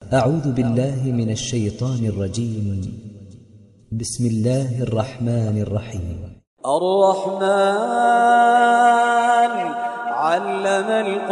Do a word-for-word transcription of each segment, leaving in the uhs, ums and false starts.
أعوذ بالله من الشيطان الرجيم. بسم الله الرحمن الرحيم. الرحمن علم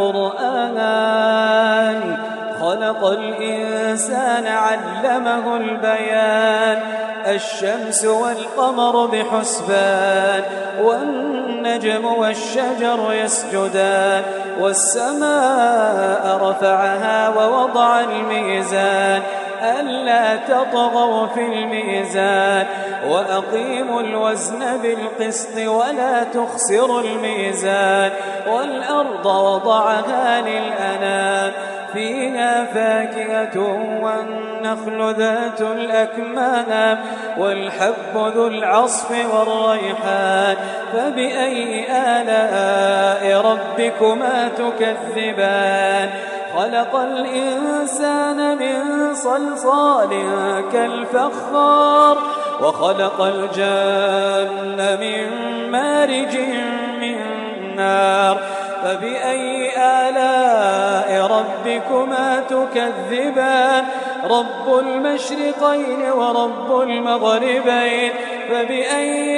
القرآن خلق الإنسان علمه البيان الشمس والقمر بحسبان والنجم والشجر يسجدان والسماء رفعها ووضع الميزان ألا تطغوا في الميزان وأقيموا الوزن بالقسط ولا تخسروا الميزان والأرض وضعها للأنام فيها فاكهة والنخل ذات الأكمام والحب ذو العصف والريحان فبأي آلاء ربكما تكذبان خلق الإنسان من صلصال كالفخار وخلق الجن من مارج من نار فبأي آلاء ربكما تكذبان رب المشرقين ورب المغربين فبأي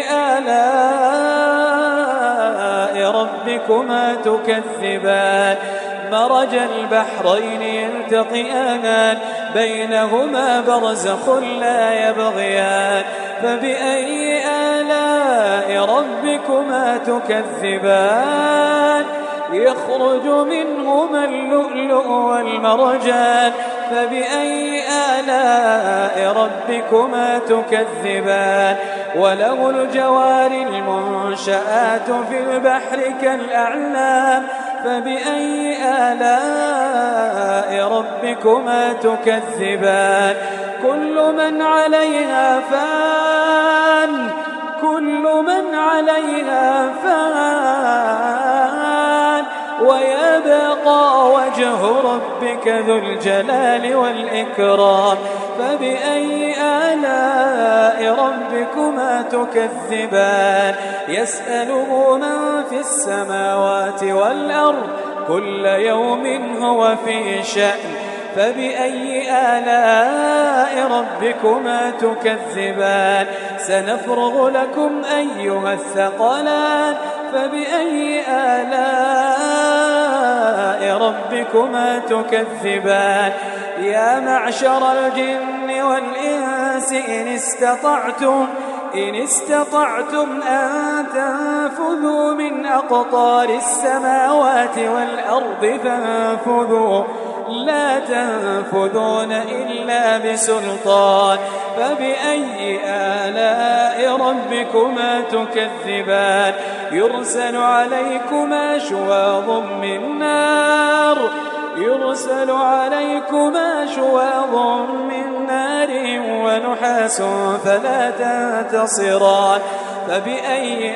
آلاء ربكما تكذبان مرج البحرين يلتقيان بينهما برزخ لا يبغيان فبأي آلاء ربكما تكذبان يخرج منهما اللؤلؤ والمرجان فبأي آلاء ربكما تكذبان وله الجوار المنشآت في البحر كالأعلام فبأي آلاء ربكما تكذبان كل من عليها فان كل من عليها فان ويبقى وجه ربك ذو الجلال والإكرام فبأي آلاء ربكما تكذبان يسأله من في السماوات والأرض كل يوم هو في شأن فبأي آلاء ربكما تكذبان سنفرغ لكم أيها الثقلان فبأي آلاء ربكما تكذبان يا معشر الجن والإنس إن استطعتم إن استطعتم أن تنفذوا من أقطار السماوات والأرض فانفذوا لا تنفذون إلا بسلطان فبأي آلاء ربكما تكذبان يرسل عليكما شواظ من نار يرسل عليكما شواظ من نار ونحاس فلا تنتصران فبأي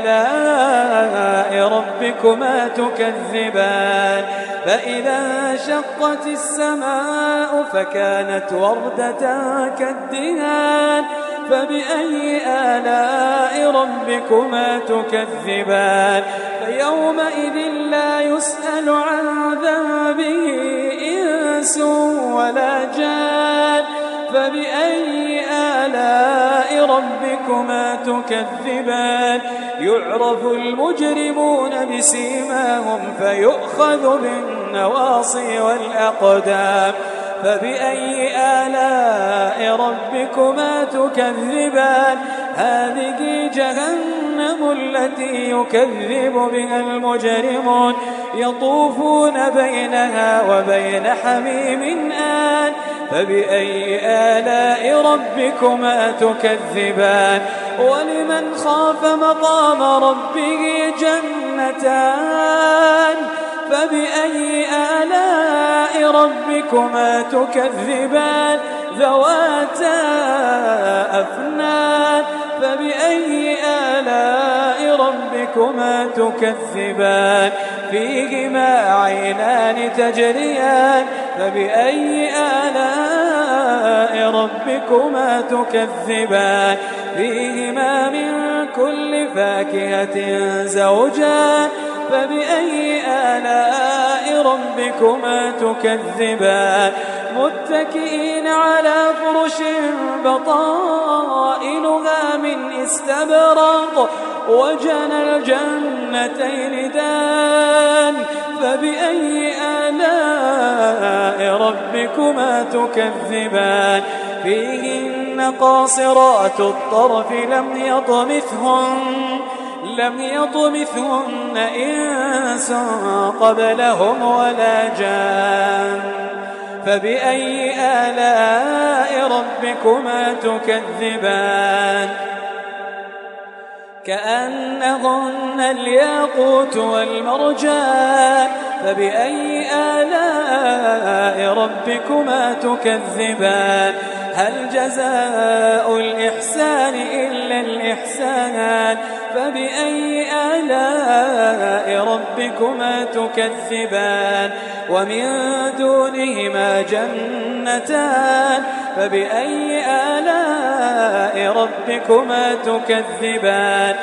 آلاء ربكما تكذبان فإذا انشقت السماء فكانت وردة كالدهان فبأي آلاء ربكما تكذبان فيومئذ ربنا يسأل عن ذنبه إنس ولا جان فبأي آلاء ربكما تكذبان يعرف المجرمون بسيماهم فيؤخذ بالنواصي والأقدام فبأي آلاء ربكما تكذبان هذه جهنم التي يكذب بها المجرمون يطوفون بينها وبين حميم آن فبأي آلاء ربكما تكذبان ولمن خاف مقام ربه جنتان فبأي آلاء ربكما تكذبان ذواتا أفنان فبأي آلاء ربكما تكذبان فيهما عينان تجريان فبأي آلاء ربكما تكذبان فيهما من كل فاكهة زوجان فبأي آلاء ربكما تكذبان متكئين على فرش بطائنها من استبرق وجنى الجنتين دان فبأي آلاء ربكما تكذبان فيهن قاصرات الطرف لم يطمثهن لم يطمثهن إنس قبلهم ولا جان فبأي آلاء ربكما تكذبان كأنهن الياقوت والمرجان فبأي آلاء ربكما تكذبان هل جزاء الإحسان إلا الإحسان فبأي آلاء ربكما تكذبان ومن دونهما جنتان فبأي آلاء ربكما تكذبان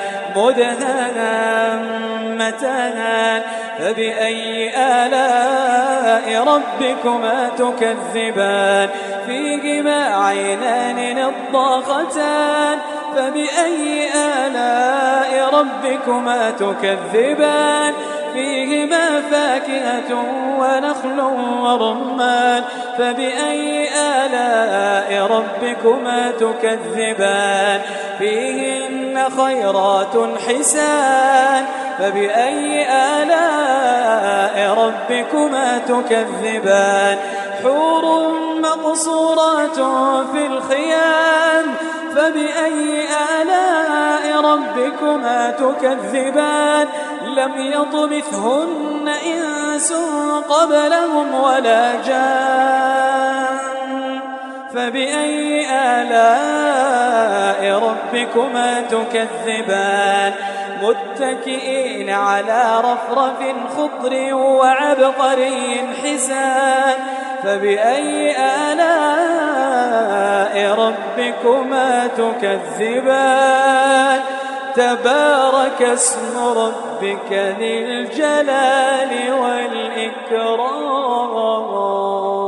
مدهامتان فبأي آلاء ربكما تكذبان فيهما عينان نضاختان فبأي آلاء ربكما تكذبان فيهما فاكهة ونخل ورمان فبأي آلاء ربكما تكذبان فيهن خيرات حسان فبأي آلاء ربكما تكذبان حور مقصورات في الخيام فبأي آلاء ربكما تكذبان لم يطمثهن إنس قبلهم ولا جان فبأي آلاء ربكما تكذبان متكئين على رفرف خضر وعبقري حسان فبأي آلاء ربكما تكذبان تبارك اسم ربك ذي الجلال والإكرام